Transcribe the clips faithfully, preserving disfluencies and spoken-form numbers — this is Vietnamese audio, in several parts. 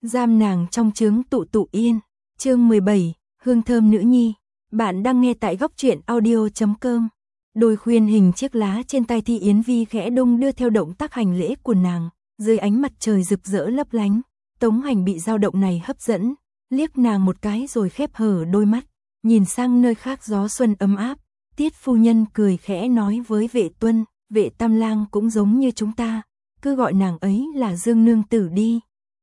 giam nàng trong trướng tụ tụ yên. Chương mười bảy, hương thơm nữ nhi. Bạn đang nghe tại góc truyện audio chấm com. Đôi khuyên hình chiếc lá trên tay Thi Yến Vi khẽ đung đưa theo động tác hành lễ của nàng, dưới ánh mặt trời rực rỡ lấp lánh. Tống Hành bị dao động này hấp dẫn, liếc nàng một cái rồi khép hờ đôi mắt, nhìn sang nơi khác gió xuân ấm áp. Tiết phu nhân cười khẽ nói với Vệ Tuân, Vệ Tam Lang cũng giống như chúng ta, cứ gọi nàng ấy là Dương nương tử đi.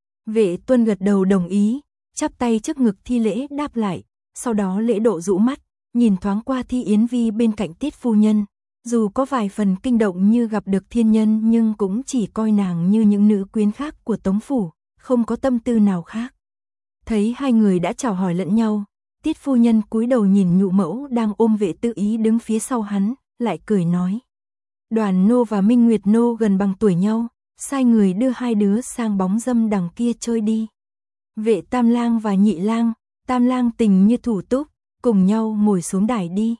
Vệ Tuân gật đầu đồng ý, chắp tay trước ngực thi lễ đáp lại, sau đó lễ độ rũ mắt, nhìn thoáng qua Thi Yến Vi bên cạnh Tiết phu nhân, dù có vài phần kinh động như gặp được thiên nhân nhưng cũng chỉ coi nàng như những nữ quyến khác của Tống phủ, không có tâm tư nào khác. Thấy hai người đã chào hỏi lẫn nhau, Tiết phu nhân cúi đầu nhìn Nhụ mẫu đang ôm Vệ Tự Ý đứng phía sau hắn, lại cười nói: Đoàn nô và Minh Nguyệt nô gần bằng tuổi nhau, sai người đưa hai đứa sang bóng dâm đằng kia chơi đi. Vệ Tam Lang và Nhị Lang, Tam Lang tình như thủ túc, cùng nhau ngồi xuống đài đi.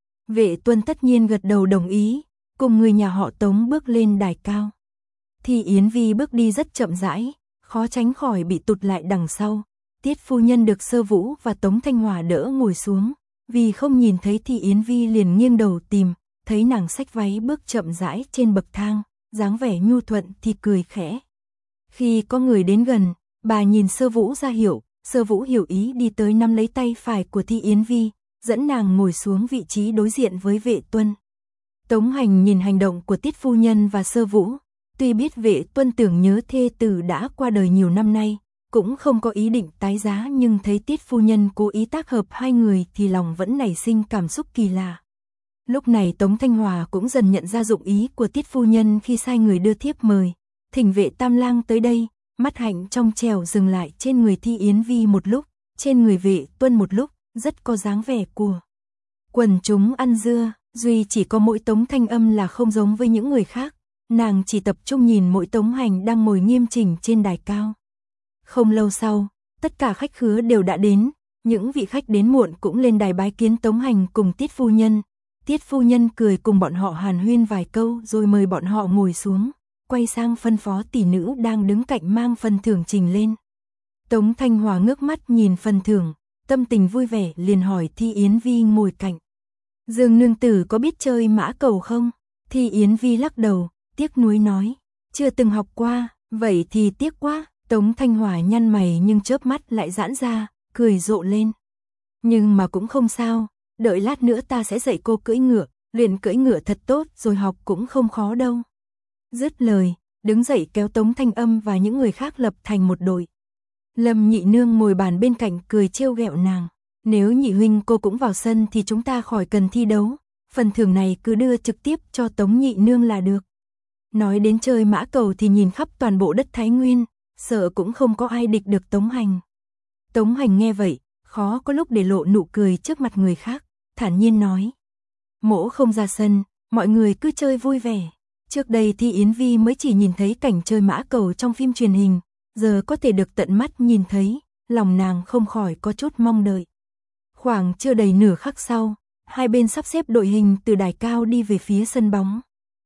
Vệ Tuân tất nhiên gật đầu đồng ý, cùng người nhà họ Tống bước lên đài cao. Thi Yến Vi bước đi rất chậm rãi, khó tránh khỏi bị tụt lại đằng sau. Tiết phu nhân được Sơ Vũ và Tống Thanh Hòa đỡ ngồi xuống, vì không nhìn thấy Thi Yến Vi liền nghiêng đầu tìm, thấy nàng xách váy bước chậm rãi trên bậc thang, dáng vẻ nhu thuận thì cười khẽ. Khi có người đến gần, bà nhìn Sơ Vũ ra hiệu, Sơ Vũ hiểu ý đi tới nắm lấy tay phải của Thi Yến Vi, dẫn nàng ngồi xuống vị trí đối diện với Vệ Tuân. Tống Hành nhìn hành động của Tiết phu nhân và Sơ Vũ, tuy biết Vệ Tuân tưởng nhớ thê tử đã qua đời nhiều năm nay, cũng không có ý định tái giá, nhưng thấy Tiết phu nhân cố ý tác hợp hai người thì lòng vẫn nảy sinh cảm xúc kỳ lạ. Lúc này Tống Thanh Hòa cũng dần nhận ra dụng ý của Tiết phu nhân khi sai người đưa thiếp mời, thỉnh Vệ Tam Lang tới đây. Mắt hạnh trong trèo dừng lại trên người Thi Yến Vi một lúc, trên người Vệ Tuân một lúc, rất có dáng vẻ của quần chúng ăn dưa. Duy chỉ có mỗi Tống Thanh Âm là không giống với những người khác, nàng chỉ tập trung nhìn mỗi Tống Hành đang ngồi nghiêm chỉnh trên đài cao. Không lâu sau, tất cả khách khứa đều đã đến, những vị khách đến muộn cũng lên đài bái kiến Tống Hành cùng Tiết phu nhân. Tiết phu nhân cười cùng bọn họ hàn huyên vài câu rồi mời bọn họ ngồi xuống, quay sang phân phó tỷ nữ đang đứng cạnh mang phần thưởng trình lên. Tống Thanh Hòa ngước mắt nhìn phần thưởng, tâm tình vui vẻ liền hỏi Thi Yến Vi ngồi cạnh: Dương nương tử có biết chơi mã cầu không? Thi Yến Vi lắc đầu, tiếc nuối nói: Chưa từng học qua. Vậy thì tiếc quá. Tống Thanh Hòa nhăn mày nhưng chớp mắt lại giãn ra, cười rộ lên: Nhưng mà cũng không sao, đợi lát nữa ta sẽ dạy cô cưỡi ngựa, luyện cưỡi ngựa thật tốt rồi học cũng không khó đâu. Dứt lời, đứng dậy kéo Tống Thanh Âm và những người khác lập thành một đội. Lâm nhị nương ngồi bàn bên cạnh cười trêu ghẹo nàng: Nếu nhị huynh cô cũng vào sân thì chúng ta khỏi cần thi đấu, phần thưởng này cứ đưa trực tiếp cho Tống nhị nương là được. Nói đến chơi mã cầu thì nhìn khắp toàn bộ đất Thái Nguyên, sợ cũng không có ai địch được Tống Hành. Tống Hành nghe vậy, khó có lúc để lộ nụ cười trước mặt người khác, thản nhiên nói: Mỗ không ra sân, mọi người cứ chơi vui vẻ. Trước đây Thi Yến Vi mới chỉ nhìn thấy cảnh chơi mã cầu trong phim truyền hình, giờ có thể được tận mắt nhìn thấy, lòng nàng không khỏi có chút mong đợi. Khoảng chưa đầy nửa khắc sau, hai bên sắp xếp đội hình từ đài cao đi về phía sân bóng.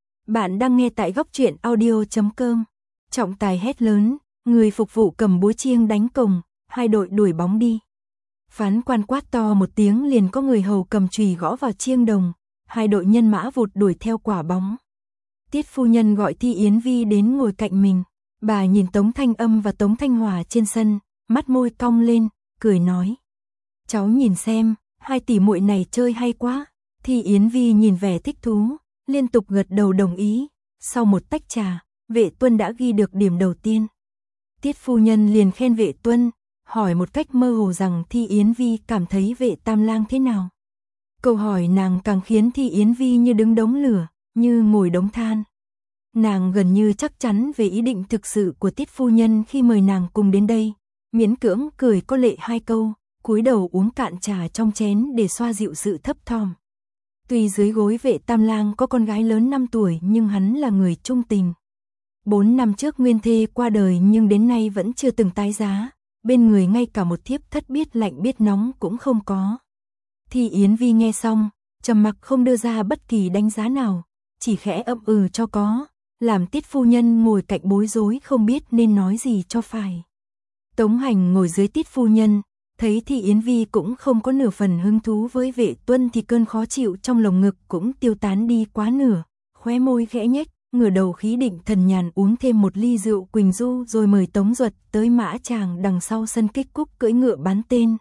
Bạn đang nghe tại góc truyện audio chấm com. Trọng tài hét lớn, người phục vụ cầm búa chiêng đánh cồng, hai đội đuổi bóng đi. Phán quan quát to một tiếng liền có người hầu cầm chùy gõ vào chiêng đồng, hai đội nhân mã vụt đuổi theo quả bóng. Tiết phu nhân gọi Thi Yến Vi đến ngồi cạnh mình, bà nhìn Tống Thanh Âm và Tống Thanh Hòa trên sân, mắt môi cong lên, cười nói: Cháu nhìn xem, hai tỷ muội này chơi hay quá. Thi Yến Vi nhìn vẻ thích thú, liên tục gật đầu đồng ý. Sau một tách trà, Vệ Tuân đã ghi được điểm đầu tiên. Tiết phu nhân liền khen Vệ Tuân, hỏi một cách mơ hồ rằng Thi Yến Vi cảm thấy Vệ Tam Lang thế nào. Câu hỏi nàng càng khiến Thi Yến Vi như đứng đống lửa, như ngồi đống than. Nàng gần như chắc chắn về ý định thực sự của Tiết phu nhân khi mời nàng cùng đến đây, miễn cưỡng cười có lệ hai câu, cúi đầu uống cạn trà trong chén để xoa dịu sự thấp thỏm. Tuy dưới gối Vệ Tam Lang có con gái lớn năm tuổi nhưng hắn là người trung tình. Bốn năm trước nguyên thê qua đời nhưng đến nay vẫn chưa từng tái giá, bên người ngay cả một thiếp thất biết lạnh biết nóng cũng không có. Thi Yến Vi nghe xong, trầm mặc không đưa ra bất kỳ đánh giá nào, chỉ khẽ ậm ừ cho có, làm Tiết phu nhân ngồi cạnh bối rối không biết nên nói gì cho phải. Tống Hành ngồi dưới Tiết phu nhân, thấy Thi Yến Vi cũng không có nửa phần hứng thú với Vệ Tuân thì cơn khó chịu trong lồng ngực cũng tiêu tán đi quá nửa, khóe môi khẽ nhếch, ngửa đầu khí định thần nhàn uống thêm một ly rượu Quỳnh Du rồi mời Tống Duật tới mã tràng đằng sau sân Kích Cúc cưỡi ngựa bán tên.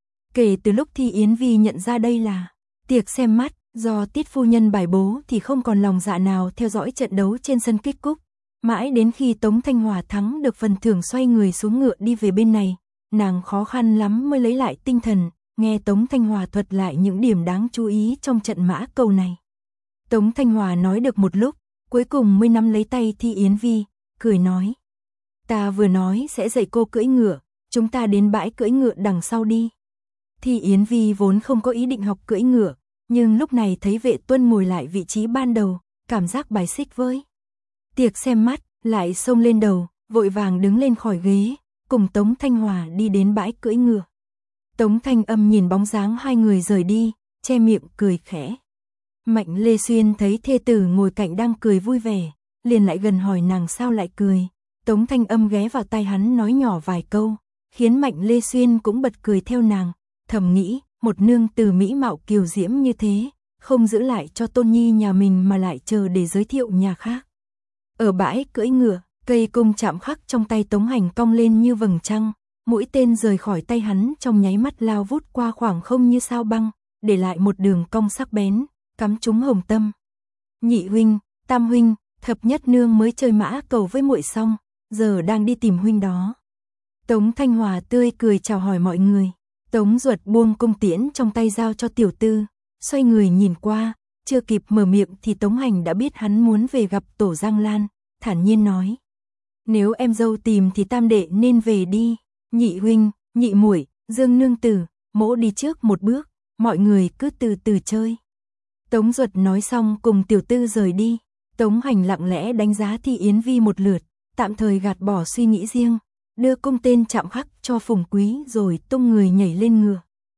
Kể từ lúc Thi Yến Vi nhận ra đây là tiệc xem mắt, do Tiết phu nhân bài bố thì không còn lòng dạ nào theo dõi trận đấu trên sân Kích Cúc. Mãi đến khi Tống Thanh Hòa thắng được phần thưởng xoay người xuống ngựa đi về bên này, nàng khó khăn lắm mới lấy lại tinh thần, nghe Tống Thanh Hòa thuật lại những điểm đáng chú ý trong trận mã câu này. Tống Thanh Hòa nói được một lúc, cuối cùng mới nắm lấy tay Thi Yến Vi, cười nói. Ta vừa nói sẽ dạy cô cưỡi ngựa, chúng ta đến bãi cưỡi ngựa đằng sau đi. Thi Yến Vi vốn không có ý định học cưỡi ngựa, nhưng lúc này thấy Vệ Tuân ngồi lại vị trí ban đầu, cảm giác bài xích với tiệc xem mắt, lại xông lên đầu, vội vàng đứng lên khỏi ghế, cùng Tống Thanh Hòa đi đến bãi cưỡi ngựa. Tống Thanh Âm nhìn bóng dáng hai người rời đi, che miệng cười khẽ. Mạnh Lê Xuyên thấy thê tử ngồi cạnh đang cười vui vẻ, liền lại gần hỏi nàng sao lại cười. Tống Thanh Âm ghé vào tai hắn nói nhỏ vài câu, khiến Mạnh Lê Xuyên cũng bật cười theo nàng, thầm nghĩ, một nương tử mỹ mạo kiều diễm như thế, không giữ lại cho Tôn Nhi nhà mình mà lại chờ để giới thiệu nhà khác. Ở bãi cưỡi ngựa, cây cung chạm khắc trong tay Tống Hành cong lên như vầng trăng, mũi tên rời khỏi tay hắn trong nháy mắt lao vút qua khoảng không như sao băng, để lại một đường cong sắc bén, cắm trúng hồng tâm. Nhị huynh, tam huynh, thập nhất nương mới chơi mã cầu với muội xong, giờ đang đi tìm huynh đó. Tống Thanh Hòa tươi cười chào hỏi mọi người. Tống Duật buông cung tiễn trong tay giao cho tiểu tư, xoay người nhìn qua, chưa kịp mở miệng thì Tống Hành đã biết hắn muốn về gặp Tổ Giang Lan, thản nhiên nói. Nếu em dâu tìm thì tam đệ nên về đi, nhị huynh, nhị muội, Dương nương tử, mỗ đi trước một bước, mọi người cứ từ từ chơi. Tống Duật nói xong cùng tiểu tư rời đi, Tống Hành lặng lẽ đánh giá Thi Yến Vi một lượt, tạm thời gạt bỏ suy nghĩ riêng, đưa cung tên chạm khắc cho Phùng Quý rồi tung người nhảy lên ngựa.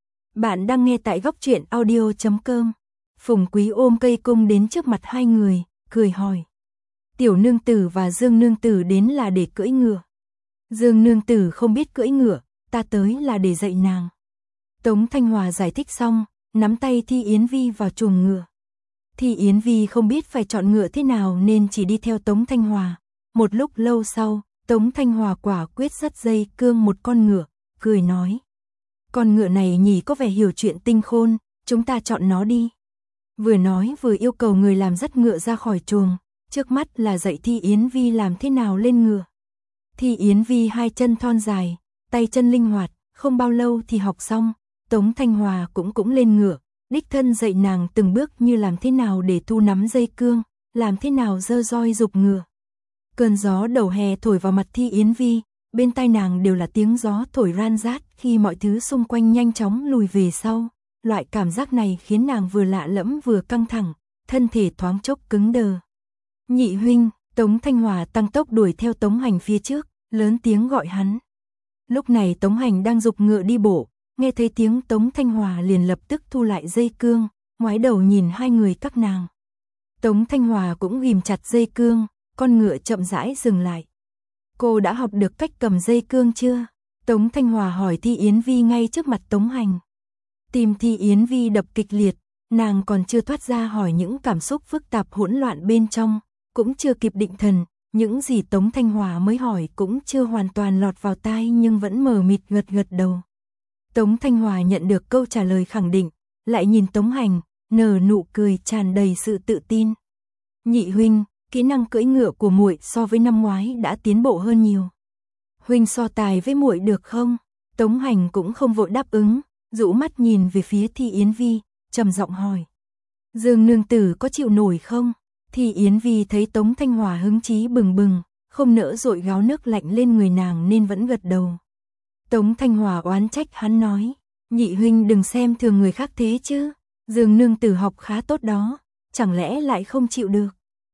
Bạn đang nghe tại góc truyện audio chấm com. Phùng Quý ôm cây cung đến trước mặt hai người, cười hỏi. Tiểu nương tử và Dương nương tử đến là để cưỡi ngựa. Dương nương tử không biết cưỡi ngựa, ta tới là để dạy nàng. Tống Thanh Hòa giải thích xong, nắm tay Thi Yến Vi vào chuồng ngựa. Thi Yến Vi không biết phải chọn ngựa thế nào nên chỉ đi theo Tống Thanh Hòa. Một lúc lâu sau, Tống Thanh Hòa quả quyết dắt dây cương một con ngựa, cười nói. Con ngựa này nhỉ có vẻ hiểu chuyện tinh khôn, chúng ta chọn nó đi. Vừa nói vừa yêu cầu người làm dắt ngựa ra khỏi chuồng, trước mắt là dạy Thi Yến Vi làm thế nào lên ngựa. Thi Yến Vi hai chân thon dài, tay chân linh hoạt, không bao lâu thì học xong, Tống Thanh Hòa cũng cũng lên ngựa, đích thân dạy nàng từng bước như làm thế nào để thu nắm dây cương, làm thế nào giơ roi giục ngựa. Cơn gió đầu hè thổi vào mặt Thi Yến Vi, bên tai nàng đều là tiếng gió thổi ran rát khi mọi thứ xung quanh nhanh chóng lùi về sau. Loại cảm giác này khiến nàng vừa lạ lẫm vừa căng thẳng, thân thể thoáng chốc cứng đờ. Nhị huynh, Tống Thanh Hòa tăng tốc đuổi theo Tống Hành phía trước, lớn tiếng gọi hắn. Lúc này Tống Hành đang giục ngựa đi bộ, nghe thấy tiếng Tống Thanh Hòa liền lập tức thu lại dây cương, ngoái đầu nhìn hai người các nàng. Tống Thanh Hòa cũng ghìm chặt dây cương, con ngựa chậm rãi dừng lại. Cô đã học được cách cầm dây cương chưa? Tống Thanh Hòa hỏi Thi Yến Vi ngay trước mặt Tống Hành. Tim Thi Yến Vi đập kịch liệt, nàng còn chưa thoát ra hỏi những cảm xúc phức tạp hỗn loạn bên trong, cũng chưa kịp định thần, những gì Tống Thanh Hòa mới hỏi cũng chưa hoàn toàn lọt vào tai nhưng vẫn mờ mịt gật gật đầu. Tống Thanh Hòa nhận được câu trả lời khẳng định, lại nhìn Tống Hành, nở nụ cười tràn đầy sự tự tin. Nhị huynh, kỹ năng cưỡi ngựa của muội so với năm ngoái đã tiến bộ hơn nhiều. Huynh so tài với muội được không? Tống Hành cũng không vội đáp ứng, rũ mắt nhìn về phía Thi Yến Vi, trầm giọng hỏi. Dương nương tử có chịu nổi không? Thi Yến Vi thấy Tống Thanh Hòa hứng chí bừng bừng, không nỡ dội gáo nước lạnh lên người nàng nên vẫn gật đầu. Tống Thanh Hòa oán trách hắn nói, nhị huynh đừng xem thường người khác thế chứ, Dương nương tử học khá tốt đó, chẳng lẽ lại không chịu được.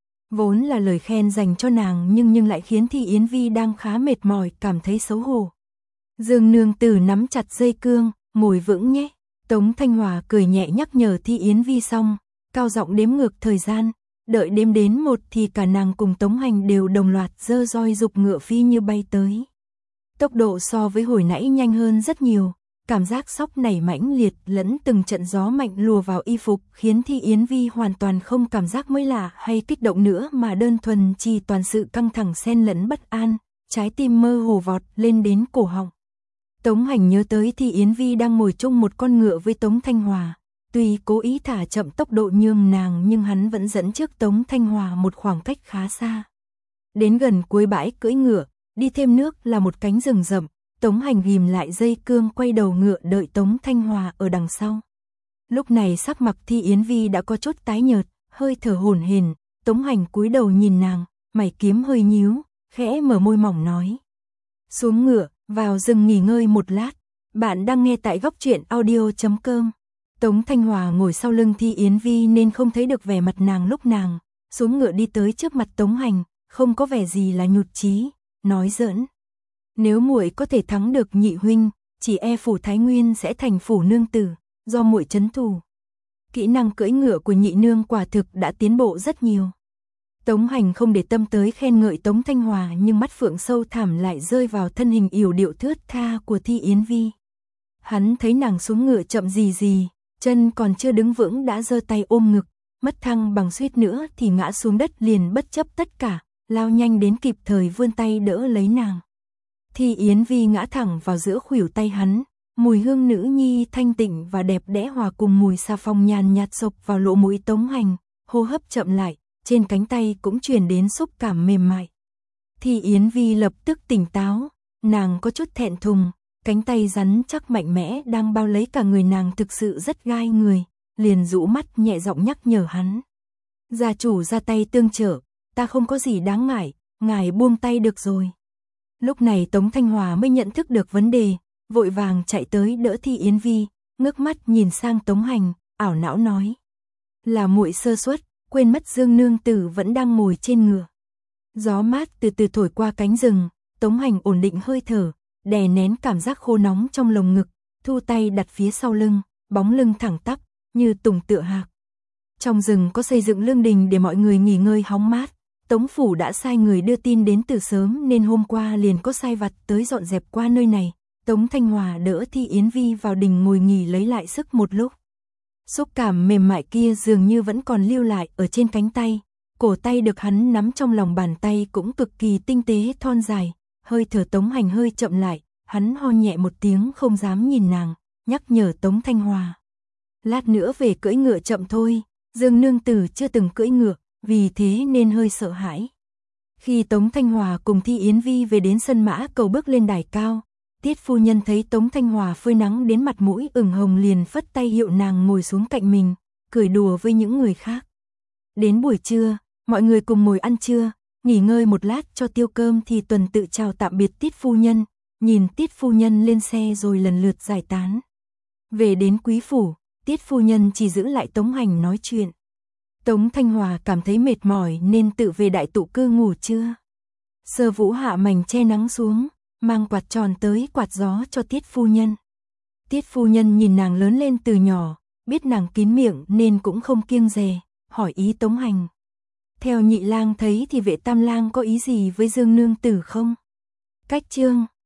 Vốn là lời khen dành cho nàng nhưng nhưng lại khiến Thi Yến Vi đang khá mệt mỏi cảm thấy xấu hổ. Dương nương tử nắm chặt dây cương, ngồi vững nhé. Tống Thanh Hòa cười nhẹ nhắc nhở Thi Yến Vi xong, cao giọng đếm ngược thời gian, đợi đếm đến một thì cả nàng cùng Tống Hành đều đồng loạt giơ roi giục ngựa phi như bay tới. Tốc độ so với hồi nãy nhanh hơn rất nhiều, cảm giác sốc nảy mãnh liệt lẫn từng trận gió mạnh lùa vào y phục khiến Thi Yến Vi hoàn toàn không cảm giác mới lạ hay kích động nữa mà đơn thuần chỉ toàn sự căng thẳng xen lẫn bất an, trái tim mơ hồ vọt lên đến cổ họng. Tống Hành nhớ tới Thi Yến Vi đang ngồi chung một con ngựa với Tống Thanh Hòa, tuy cố ý thả chậm tốc độ nhường nàng nhưng hắn vẫn dẫn trước Tống Thanh Hòa một khoảng cách khá xa. Đến gần cuối bãi cưỡi ngựa, đi thêm nước là một cánh rừng rậm, Tống Hành ghim lại dây cương quay đầu ngựa đợi Tống Thanh Hòa ở đằng sau. Lúc này sắc mặt Thi Yến Vi đã có chút tái nhợt, hơi thở hổn hển, Tống Hành cúi đầu nhìn nàng, mày kiếm hơi nhíu, khẽ mở môi mỏng nói: "Xuống ngựa, vào rừng nghỉ ngơi một lát." Bạn đang nghe tại góc truyện audio chấm com. Tống Thanh Hòa ngồi sau lưng Thi Yến Vi nên không thấy được vẻ mặt nàng lúc nàng xuống ngựa đi tới trước mặt Tống Hành, không có vẻ gì là nhụt chí, nói giỡn: "Nếu muội có thể thắng được nhị huynh, chỉ e phủ Thái Nguyên sẽ thành phủ nương tử, do muội trấn thủ." Kỹ năng cưỡi ngựa của nhị nương quả thực đã tiến bộ rất nhiều. Tống Hành không để tâm tới khen ngợi Tống Thanh Hòa nhưng mắt phượng sâu thẳm lại rơi vào thân hình yểu điệu thướt tha của Thi Yến Vi. Hắn thấy nàng xuống ngựa chậm gì gì, chân còn chưa đứng vững đã giơ tay ôm ngực, mất thăng bằng suýt nữa thì ngã xuống đất liền bất chấp tất cả, lao nhanh đến kịp thời vươn tay đỡ lấy nàng. Thi Yến Vi ngã thẳng vào giữa khuỷu tay hắn, mùi hương nữ nhi thanh tịnh và đẹp đẽ hòa cùng mùi xà phòng nhàn nhạt xộc vào lỗ mũi Tống Hành, hô hấp chậm lại, trên cánh tay cũng truyền đến xúc cảm mềm mại. Thi Yến Vi lập tức tỉnh táo, nàng có chút thẹn thùng, cánh tay rắn chắc mạnh mẽ đang bao lấy cả người nàng thực sự rất gai người, liền rũ mắt nhẹ giọng nhắc nhở hắn: "Gia chủ ra tay tương trợ, ta không có gì đáng ngại, ngài buông tay được rồi." Lúc này Tống Thanh Hòa mới nhận thức được vấn đề, vội vàng chạy tới đỡ Thi Yến Vi, ngước mắt nhìn sang Tống Hành, ảo não nói: "Là muội sơ suất, quên mất Dương nương tử vẫn đang ngồi trên ngựa." Gió mát từ từ thổi qua cánh rừng, Tống Hành ổn định hơi thở, đè nén cảm giác khô nóng trong lồng ngực, thu tay đặt phía sau lưng, bóng lưng thẳng tắp, như tùng tựa hạc. Trong rừng có xây dựng lương đình để mọi người nghỉ ngơi hóng mát, Tống phủ đã sai người đưa tin đến từ sớm nên hôm qua liền có sai vặt tới dọn dẹp qua nơi này. Tống Thanh Hòa đỡ Thi Yến Vi vào đình ngồi nghỉ lấy lại sức một lúc. Xúc cảm mềm mại kia dường như vẫn còn lưu lại ở trên cánh tay, cổ tay được hắn nắm trong lòng bàn tay cũng cực kỳ tinh tế thon dài, hơi thở Tống Hành hơi chậm lại, hắn ho nhẹ một tiếng không dám nhìn nàng, nhắc nhở Tống Thanh Hòa: "Lát nữa về cưỡi ngựa chậm thôi, Dương nương tử chưa từng cưỡi ngựa, vì thế nên hơi sợ hãi." Khi Tống Thanh Hòa cùng Thi Yến Vi về đến sân mã cầu bước lên đài cao, Tiết phu nhân thấy Tống Thanh Hòa phơi nắng đến mặt mũi ửng hồng liền phất tay hiệu nàng ngồi xuống cạnh mình, cười đùa với những người khác. Đến buổi trưa, mọi người cùng ngồi ăn trưa, nghỉ ngơi một lát cho tiêu cơm thì Tuần tự chào tạm biệt Tiết phu nhân, nhìn Tiết phu nhân lên xe rồi lần lượt giải tán. Về đến quý phủ, Tiết phu nhân chỉ giữ lại Tống Hành nói chuyện. Tống Thanh Hòa cảm thấy mệt mỏi nên tự về đại tụ cư ngủ trưa. Sơ Vũ hạ mảnh che nắng xuống, mang quạt tròn tới quạt gió cho Tiết phu nhân. Tiết phu nhân nhìn nàng lớn lên từ nhỏ, biết nàng kín miệng nên cũng không kiêng dè, hỏi ý Tống Hành: "Theo nhị lang thấy thì Vệ tam lang có ý gì với Dương nương tử không?" Cách chương